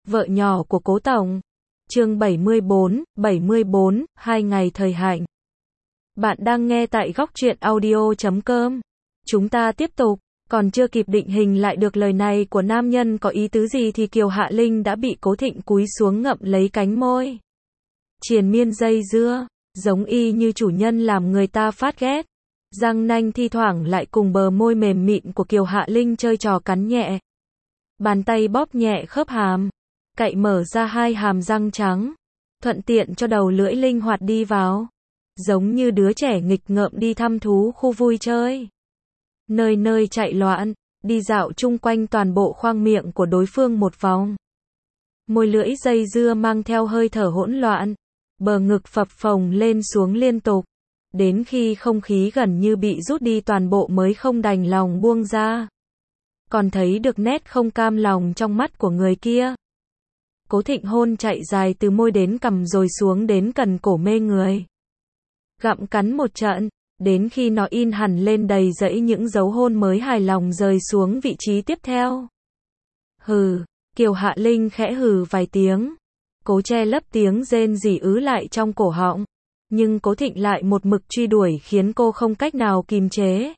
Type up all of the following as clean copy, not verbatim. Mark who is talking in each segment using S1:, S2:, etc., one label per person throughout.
S1: Vợ nhỏ của Cố Tổng. Chương 74, 2 ngày thời hạnh. Bạn đang nghe tại góc truyện audio.com. Chúng ta tiếp tục, còn chưa kịp định hình lại được lời này của nam nhân có ý tứ gì thì Kiều Hạ Linh đã bị Cố Thịnh cúi xuống ngậm lấy cánh môi. Triền miên dây dưa, giống y như chủ nhân làm người ta phát ghét. Răng nanh thi thoảng lại cùng bờ môi mềm mịn của Kiều Hạ Linh chơi trò cắn nhẹ. Bàn tay bóp nhẹ khớp hàm, cậy mở ra hai hàm răng trắng, thuận tiện cho đầu lưỡi linh hoạt đi vào, giống như đứa trẻ nghịch ngợm đi thăm thú khu vui chơi. Nơi nơi chạy loạn, đi dạo chung quanh toàn bộ khoang miệng của đối phương một vòng. Môi lưỡi dây dưa mang theo hơi thở hỗn loạn, bờ ngực phập phồng lên xuống liên tục, đến khi không khí gần như bị rút đi toàn bộ mới không đành lòng buông ra. Còn thấy được nét không cam lòng trong mắt của người kia. Cố Thịnh hôn chạy dài từ môi đến cằm rồi xuống đến cần cổ mê người. Gặm cắn một trận, đến khi nó in hẳn lên đầy dẫy những dấu hôn mới hài lòng rời xuống vị trí tiếp theo. Hừ, Kiều Hạ Linh khẽ hừ vài tiếng, cố che lấp tiếng rên rỉ ứ lại trong cổ họng, nhưng Cố Thịnh lại một mực truy đuổi khiến cô không cách nào kìm chế.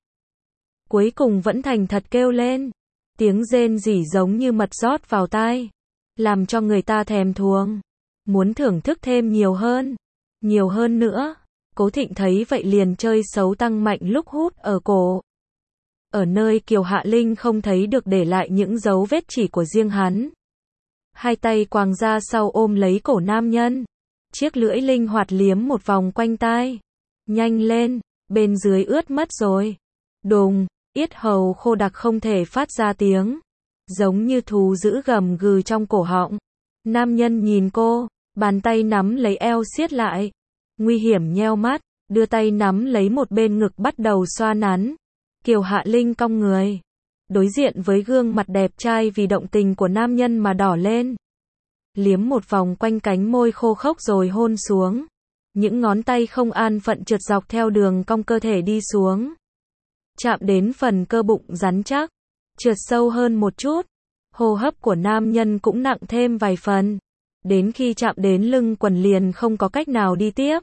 S1: Cuối cùng vẫn thành thật kêu lên, tiếng rên rỉ giống như mật rót vào tai, làm cho người ta thèm thuồng, muốn thưởng thức thêm nhiều hơn nữa. Cố Thịnh thấy vậy liền chơi xấu tăng mạnh lúc hút ở cổ. Ở nơi Kiều Hạ Linh không thấy được để lại những dấu vết chỉ của riêng hắn. Hai tay quàng ra sau ôm lấy cổ nam nhân, chiếc lưỡi linh hoạt liếm một vòng quanh tai. Nhanh lên, bên dưới ướt mất rồi. Đùng, yết hầu khô đặc không thể phát ra tiếng, giống như thú dữ gầm gừ trong cổ họng. Nam nhân nhìn cô, bàn tay nắm lấy eo siết lại, nguy hiểm nheo mắt, đưa tay nắm lấy một bên ngực bắt đầu xoa nắn. Kiều Hạ Linh cong người, đối diện với gương mặt đẹp trai vì động tình của nam nhân mà đỏ lên. Liếm một vòng quanh cánh môi khô khốc rồi hôn xuống. Những ngón tay không an phận trượt dọc theo đường cong cơ thể đi xuống, chạm đến phần cơ bụng rắn chắc, trượt sâu hơn một chút. Hô hấp của nam nhân cũng nặng thêm vài phần, đến khi chạm đến lưng quần liền không có cách nào đi tiếp.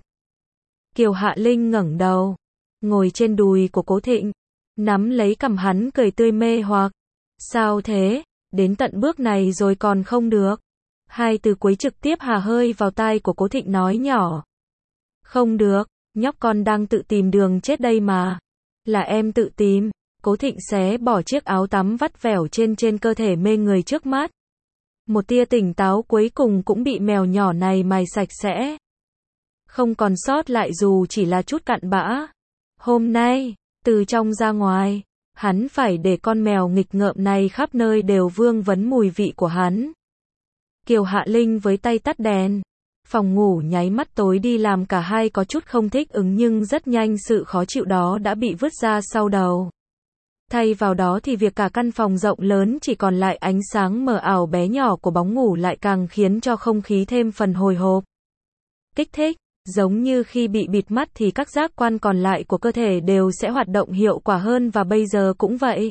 S1: Kiều Hạ Linh ngẩng đầu, ngồi trên đùi của Cố Thịnh, nắm lấy cằm hắn cười tươi mê hoặc. Sao thế, đến tận bước này rồi còn không được? Hai từ cuối trực tiếp hà hơi vào tai của Cố Thịnh nói nhỏ. Không được, nhóc con đang tự tìm đường chết đây mà. Là em tự tìm. Cố Thịnh xé bỏ chiếc áo tắm vắt vẻo trên cơ thể mê người trước mắt. Một tia tỉnh táo cuối cùng cũng bị mèo nhỏ này mài sạch sẽ. Không còn sót lại dù chỉ là chút cặn bã. Hôm nay, từ trong ra ngoài, hắn phải để con mèo nghịch ngợm này khắp nơi đều vương vấn mùi vị của hắn. Kiều Hạ Linh với tay tắt đèn. Phòng ngủ nháy mắt tối đi làm cả hai có chút không thích ứng nhưng rất nhanh sự khó chịu đó đã bị vứt ra sau đầu. Thay vào đó thì việc cả căn phòng rộng lớn chỉ còn lại ánh sáng mờ ảo bé nhỏ của bóng ngủ lại càng khiến cho không khí thêm phần hồi hộp. Kích thích, giống như khi bị bịt mắt thì các giác quan còn lại của cơ thể đều sẽ hoạt động hiệu quả hơn và bây giờ cũng vậy.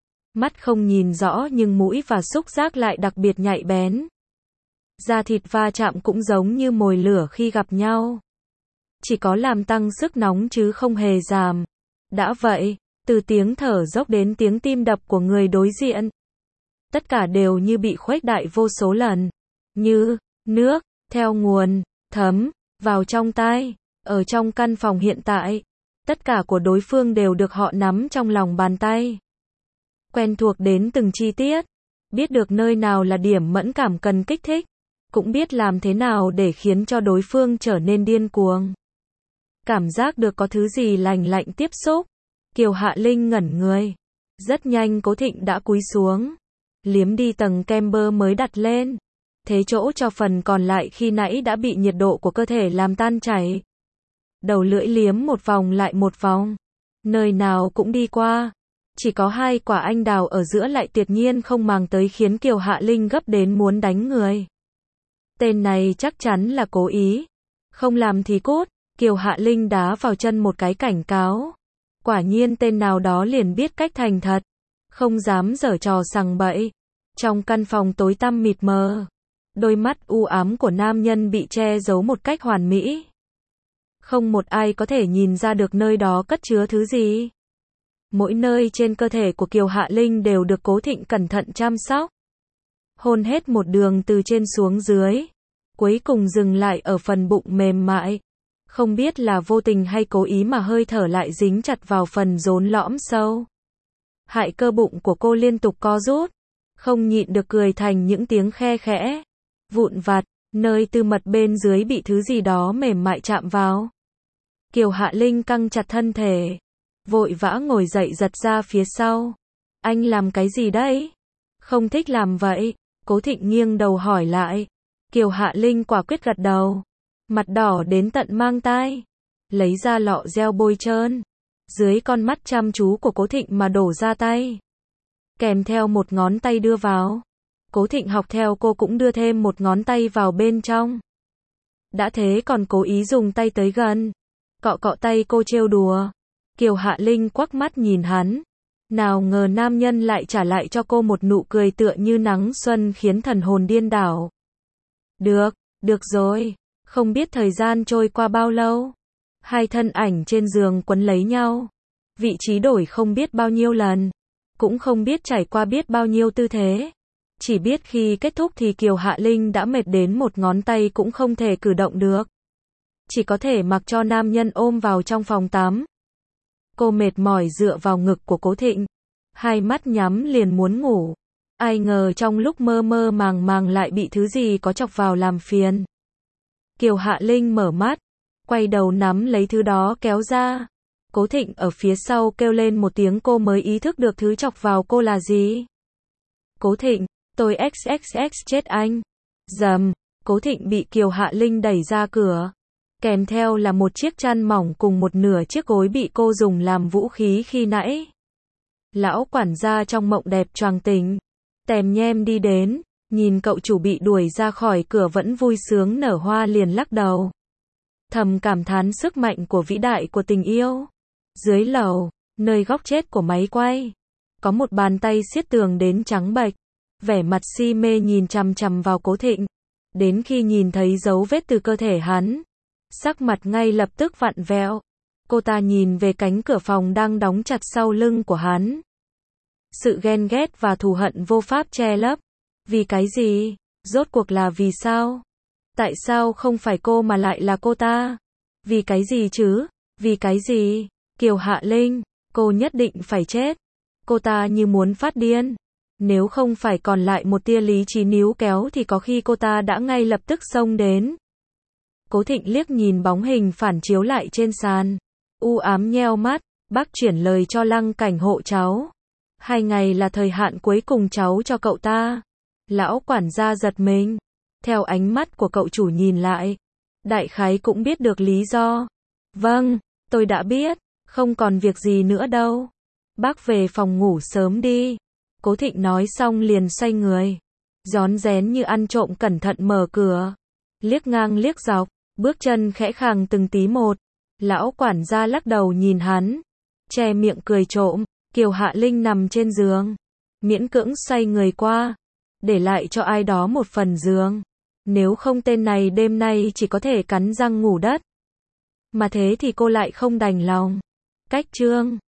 S1: Mắt không nhìn rõ nhưng mũi và xúc giác lại đặc biệt nhạy bén. Da thịt va chạm cũng giống như mồi lửa khi gặp nhau. Chỉ có làm tăng sức nóng chứ không hề giảm. Đã vậy, từ tiếng thở dốc đến tiếng tim đập của người đối diện, tất cả đều như bị khuếch đại vô số lần. Như nước, theo nguồn, thấm, vào trong tai. Ở trong căn phòng hiện tại, tất cả của đối phương đều được họ nắm trong lòng bàn tay. Quen thuộc đến từng chi tiết. Biết được nơi nào là điểm mẫn cảm cần kích thích. Cũng biết làm thế nào để khiến cho đối phương trở nên điên cuồng. Cảm giác được có thứ gì lành lạnh tiếp xúc. Kiều Hạ Linh ngẩn người. Rất nhanh Cố Thịnh đã cúi xuống, liếm đi tầng kem bơ mới đặt lên. Thế chỗ cho phần còn lại khi nãy đã bị nhiệt độ của cơ thể làm tan chảy. Đầu lưỡi liếm một vòng lại một vòng. Nơi nào cũng đi qua. Chỉ có hai quả anh đào ở giữa lại tuyệt nhiên không màng tới khiến Kiều Hạ Linh gấp đến muốn đánh người. Tên này chắc chắn là cố ý. Không làm thì cút. Kiều Hạ Linh đá vào chân một cái cảnh cáo. Quả nhiên tên nào đó liền biết cách thành thật. Không dám giở trò sằng bậy. Trong căn phòng tối tăm mịt mờ, Đôi mắt u ám của nam nhân bị che giấu một cách hoàn mỹ. Không một ai có thể nhìn ra được nơi đó cất chứa thứ gì. Mỗi nơi trên cơ thể của Kiều Hạ Linh đều được Cố Thịnh cẩn thận chăm sóc. Hôn hết một đường từ trên xuống dưới. Cuối cùng dừng lại ở phần bụng mềm mại. Không biết là vô tình hay cố ý mà hơi thở lại dính chặt vào phần rốn lõm sâu. Hại cơ bụng của cô liên tục co rút. Không nhịn được cười thành những tiếng khe khẽ. Vụn vặt, nơi tư mật bên dưới bị thứ gì đó mềm mại chạm vào. Kiều Hạ Linh căng chặt thân thể. Vội vã ngồi dậy giật ra phía sau. Anh làm cái gì đấy? Không thích làm vậy. Cố Thịnh nghiêng đầu hỏi lại. Kiều Hạ Linh quả quyết gật đầu. Mặt đỏ đến tận mang tai. Lấy ra lọ gel bôi trơn. Dưới con mắt chăm chú của Cố Thịnh mà đổ ra tay. Kèm theo một ngón tay đưa vào. Cố Thịnh học theo cô cũng đưa thêm một ngón tay vào bên trong. Đã thế còn cố ý dùng tay tới gần. Cọ cọ tay cô trêu đùa. Kiều Hạ Linh quắc mắt nhìn hắn. Nào ngờ nam nhân lại trả lại cho cô một nụ cười tựa như nắng xuân khiến thần hồn điên đảo. Được rồi. Không biết thời gian trôi qua bao lâu. Hai thân ảnh trên giường quấn lấy nhau. Vị trí đổi không biết bao nhiêu lần. Cũng không biết trải qua biết bao nhiêu tư thế. Chỉ biết khi kết thúc thì Kiều Hạ Linh đã mệt đến một ngón tay cũng không thể cử động được. Chỉ có thể mặc cho nam nhân ôm vào trong phòng tắm. Cô mệt mỏi dựa vào ngực của Cố Thịnh. Hai mắt nhắm liền muốn ngủ. Ai ngờ trong lúc mơ mơ màng màng lại bị thứ gì có chọc vào làm phiền. Kiều Hạ Linh mở mắt. Quay đầu nắm lấy thứ đó kéo ra. Cố Thịnh ở phía sau kêu lên một tiếng cô mới ý thức được thứ chọc vào cô là gì. Cố Thịnh, tôi XXX chết anh. Dầm, Cố Thịnh bị Kiều Hạ Linh đẩy ra cửa. Kèm theo là một chiếc chăn mỏng cùng một nửa chiếc gối bị cô dùng làm vũ khí khi nãy. Lão quản gia trong mộng đẹp choàng tỉnh. Tèm nhem đi đến, nhìn cậu chủ bị đuổi ra khỏi cửa vẫn vui sướng nở hoa liền lắc đầu. Thầm cảm thán sức mạnh của vĩ đại của tình yêu. Dưới lầu, nơi góc chết của máy quay. Có một bàn tay siết tường đến trắng bệch. Vẻ mặt si mê nhìn chằm chằm vào Cố Thịnh. Đến khi nhìn thấy dấu vết từ cơ thể hắn. Sắc mặt ngay lập tức vặn vẹo. Cô ta nhìn về cánh cửa phòng đang đóng chặt sau lưng của hắn. Sự ghen ghét và thù hận vô pháp che lấp. Vì cái gì? Rốt cuộc là vì sao? Tại sao không phải cô mà lại là cô ta? Vì cái gì chứ? Vì cái gì? Kiều Hạ Linh, cô nhất định phải chết. Cô ta như muốn phát điên. Nếu không phải còn lại một tia lý trí níu kéo thì có khi cô ta đã ngay lập tức xông đến. Cố Thịnh liếc nhìn bóng hình phản chiếu lại trên sàn. U ám nheo mắt, bác chuyển lời cho Lăng Cảnh hộ cháu. 2 ngày là thời hạn cuối cùng cháu cho cậu ta. Lão quản gia giật mình. Theo ánh mắt của cậu chủ nhìn lại. Đại khái cũng biết được lý do. Vâng, tôi đã biết. Không còn việc gì nữa đâu. Bác về phòng ngủ sớm đi. Cố Thịnh nói xong liền xoay người. Rón rén như ăn trộm cẩn thận mở cửa. Liếc ngang liếc dọc. Bước chân khẽ khàng từng tí một. Lão quản gia lắc đầu nhìn hắn. Che miệng cười trộm. Kiều Hạ Linh nằm trên giường. Miễn cưỡng xoay người qua. Để lại cho ai đó một phần giường. Nếu không tên này đêm nay chỉ có thể cắn răng ngủ đất. Mà thế thì cô lại không đành lòng. Cách chương